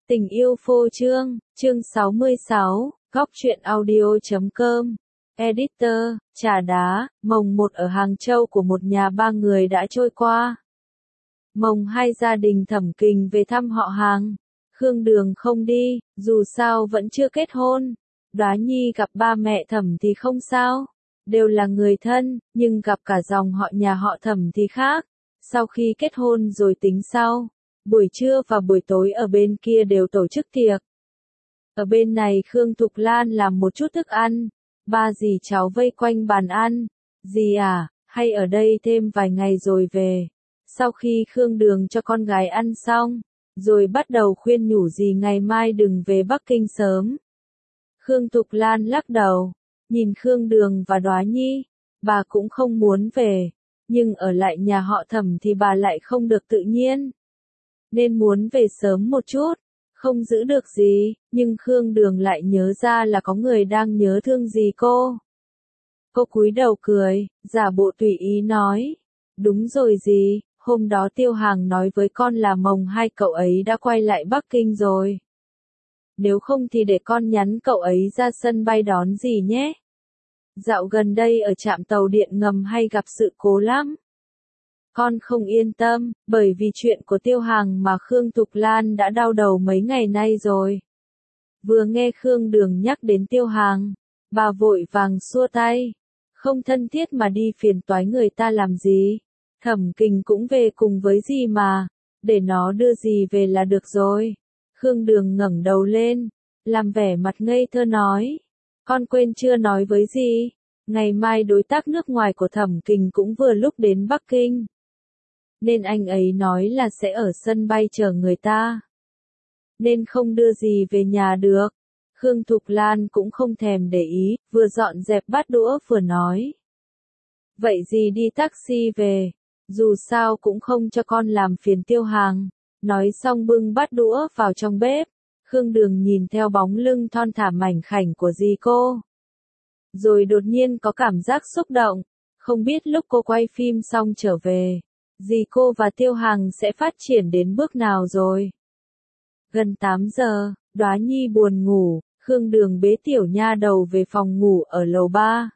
Tình yêu phô trương, chương 66, góc truyện audio.com. Editor, trà đá, mồng 1 ở Hàng Châu của một nhà ba người đã trôi qua. Mồng 2 gia đình Thẩm Kình về thăm họ hàng. Khương Đường không đi, dù sao vẫn chưa kết hôn. Đóa Nhi gặp ba mẹ Thẩm thì không sao, đều là người thân, nhưng gặp cả dòng họ nhà họ Thẩm thì khác. Sau khi kết hôn rồi tính sau. Buổi trưa và buổi tối ở bên kia đều tổ chức tiệc. Ở bên này Khương Thục Lan làm một chút thức ăn. Ba dì cháu vây quanh bàn ăn. Dì à, hay ở đây thêm vài ngày rồi về. Sau khi Khương Đường cho con gái ăn xong, rồi bắt đầu khuyên nhủ dì ngày mai đừng về Bắc Kinh sớm. Khương Thục Lan lắc đầu, nhìn Khương Đường và Đóa Nhi, bà cũng không muốn về, nhưng ở lại nhà họ Thẩm thì bà lại không được tự nhiên. Nên muốn về sớm một chút, không giữ được gì, nhưng Khương Đường lại nhớ ra là có người đang nhớ thương gì cô. Cô cúi đầu cười, giả bộ tùy ý nói, đúng rồi dì, hôm đó Tiêu Hàng nói với con là mồng 2 cậu ấy đã quay lại Bắc Kinh rồi. Nếu không thì để con nhắn cậu ấy ra sân bay đón dì nhé. Dạo gần đây ở trạm tàu điện ngầm hay gặp sự cố lắm. Con không yên tâm, bởi vì chuyện của Tiêu Hàng mà Khương Thục Lan đã đau đầu mấy ngày nay rồi. Vừa nghe Khương Đường nhắc đến Tiêu Hàng, bà vội vàng xua tay. Không thân thiết mà đi phiền toái người ta làm gì. Thẩm Kình cũng về cùng với dì mà, để nó đưa dì về là được rồi. Khương Đường ngẩng đầu lên, làm vẻ mặt ngây thơ nói. Con quên chưa nói với dì, ngày mai đối tác nước ngoài của Thẩm Kình cũng vừa lúc đến Bắc Kinh. Nên anh ấy nói là sẽ ở sân bay chờ người ta. Nên không đưa gì về nhà được. Khương Thục Lan cũng không thèm để ý, vừa dọn dẹp bát đũa vừa nói. Vậy gì đi taxi về, dù sao cũng không cho con làm phiền Tiêu Hàng. Nói xong bưng bát đũa vào trong bếp. Khương Đường nhìn theo bóng lưng thon thả mảnh khảnh của dì cô. Rồi đột nhiên có cảm giác xúc động, không biết lúc cô quay phim xong trở về, dì cô và Tiêu Hàng sẽ phát triển đến bước nào rồi. Gần 8 giờ, Đóa Nhi buồn ngủ, Khương Đường bế tiểu nha đầu về phòng ngủ ở lầu 3.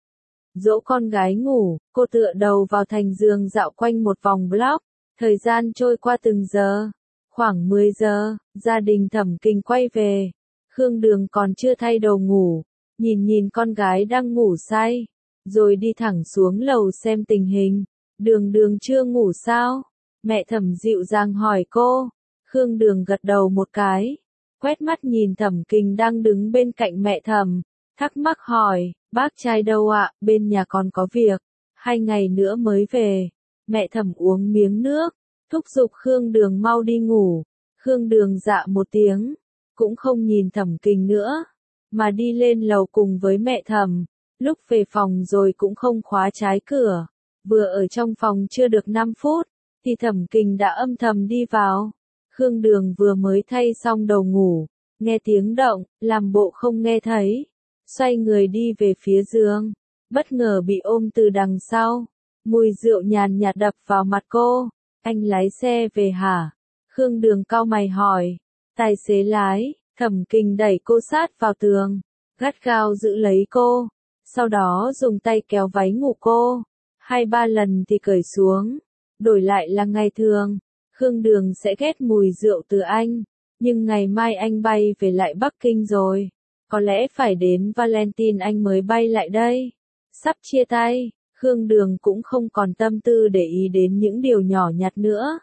Dỗ con gái ngủ, cô tựa đầu vào thành giường dạo quanh một vòng block, thời gian trôi qua từng giờ. Khoảng 10 giờ, gia đình Thẩm Kình quay về. Khương Đường còn chưa thay đồ ngủ, nhìn con gái đang ngủ say, rồi đi thẳng xuống lầu xem tình hình. Đường Đường chưa ngủ sao? Mẹ Thẩm dịu dàng hỏi cô. Khương Đường gật đầu một cái, quét mắt nhìn Thẩm Kình đang đứng bên cạnh mẹ Thẩm, thắc mắc hỏi, bác trai đâu ạ? Bên nhà con có việc, 2 ngày nữa mới về. Mẹ Thẩm uống miếng nước, thúc giục Khương Đường mau đi ngủ. Khương Đường dạ một tiếng, cũng không nhìn Thẩm Kình nữa, mà đi lên lầu cùng với mẹ Thẩm. Lúc về phòng rồi cũng không khóa trái cửa. Vừa ở trong phòng chưa được 5 phút, thì Thẩm Kình đã âm thầm đi vào. Khương Đường vừa mới thay xong đầu ngủ, nghe tiếng động, làm bộ không nghe thấy. Xoay người đi về phía giường, bất ngờ bị ôm từ đằng sau. Mùi rượu nhàn nhạt đập vào mặt cô. Anh lái xe về hả? Khương Đường cau mày hỏi. Tài xế lái. Thẩm Kình đẩy cô sát vào tường, gắt gao giữ lấy cô. Sau đó dùng tay kéo váy ngủ cô. 2-3 lần thì cởi xuống. Đổi lại là ngày thường, Khương Đường sẽ ghét mùi rượu từ anh. Nhưng ngày mai anh bay về lại Bắc Kinh rồi. Có lẽ phải đến Valentine anh mới bay lại đây. Sắp chia tay, Khương Đường cũng không còn tâm tư để ý đến những điều nhỏ nhặt nữa.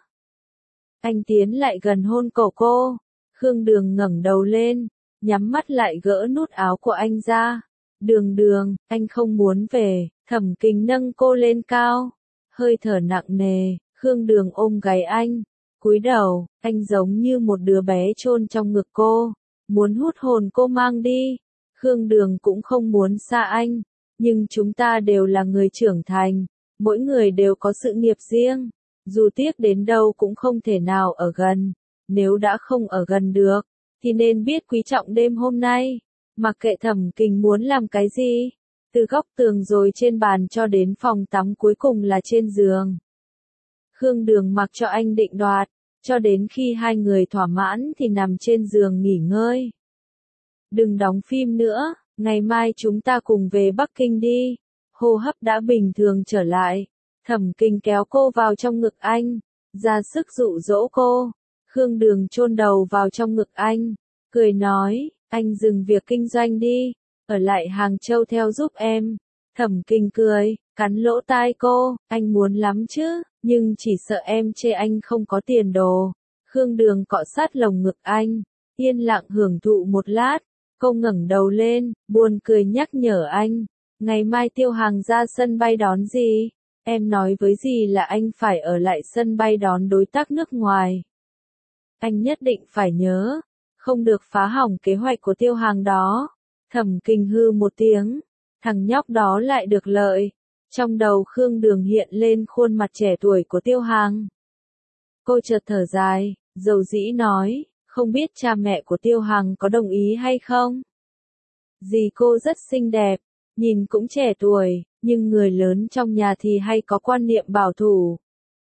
Anh tiến lại gần hôn cổ cô. Khương Đường ngẩng đầu lên, nhắm mắt lại gỡ nút áo của anh ra. Đường Đường, anh không muốn về. Thẩm Kình nâng cô lên cao, hơi thở nặng nề. Khương Đường ôm gáy anh, cúi đầu, anh giống như một đứa bé chôn trong ngực cô, muốn hút hồn cô mang đi. Khương Đường cũng không muốn xa anh, nhưng chúng ta đều là người trưởng thành, mỗi người đều có sự nghiệp riêng, dù tiếc đến đâu cũng không thể nào ở gần. Nếu đã không ở gần được, thì nên biết quý trọng đêm hôm nay. Mặc kệ Thẩm Kình muốn làm cái gì, từ góc tường rồi trên bàn cho đến phòng tắm cuối cùng là trên giường. Khương Đường mặc cho anh định đoạt, cho đến khi hai người thỏa mãn thì nằm trên giường nghỉ ngơi. Đừng đóng phim nữa, ngày mai chúng ta cùng về Bắc Kinh đi. Hô hấp đã bình thường trở lại. Thẩm Kinh kéo cô vào trong ngực anh, ra sức dụ dỗ cô. Khương Đường chôn đầu vào trong ngực anh, cười nói, anh dừng việc kinh doanh đi, ở lại Hàng Châu theo giúp em. Thẩm Kinh cười, cắn lỗ tai cô, anh muốn lắm chứ, nhưng chỉ sợ em chê anh không có tiền đồ. Khương Đường cọ sát lồng ngực anh, yên lặng hưởng thụ một lát, cô ngẩng đầu lên, buồn cười nhắc nhở anh, ngày mai Tiêu Hàng ra sân bay đón gì? Em nói với dì là anh phải ở lại sân bay đón đối tác nước ngoài. Anh nhất định phải nhớ, không được phá hỏng kế hoạch của Tiêu Hàng đó. Thẩm Kinh hư một tiếng, thằng nhóc đó lại được lợi. Trong đầu Khương Đường hiện lên khuôn mặt trẻ tuổi của Tiêu Hàng. Cô chợt thở dài, dầu dĩ nói, không biết cha mẹ của Tiêu Hàng có đồng ý hay không? Dì cô rất xinh đẹp, nhìn cũng trẻ tuổi, nhưng người lớn trong nhà thì hay có quan niệm bảo thủ.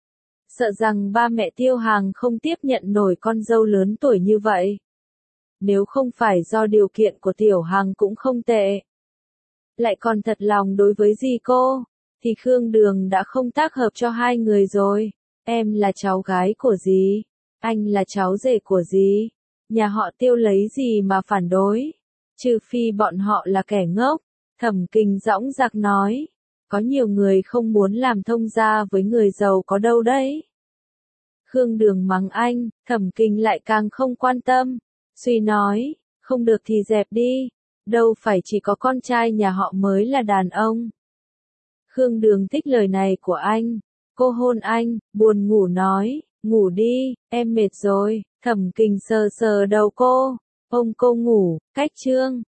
Sợ rằng ba mẹ Tiêu Hàng không tiếp nhận nổi con dâu lớn tuổi như vậy. Nếu không phải do điều kiện của Tiểu Hàng cũng không tệ, lại còn thật lòng đối với dì cô, thì Khương Đường đã không tác hợp cho hai người rồi. Em là cháu gái của dì, anh là cháu rể của dì. Nhà họ Tiêu lấy gì mà phản đối? Trừ phi bọn họ là kẻ ngốc. Thẩm Kinh dõng dạc nói. Có nhiều người không muốn làm thông gia với người giàu có đâu đấy. Khương Đường mắng anh, Thẩm Kinh lại càng không quan tâm. Suy nói, không được thì dẹp đi. Đâu phải chỉ có con trai nhà họ mới là đàn ông. Khương Đường thích lời này của anh. Cô hôn anh, buồn ngủ nói, ngủ đi, em mệt rồi. Thẩm Kinh sờ sờ đầu cô, ôm cô ngủ, cách chương.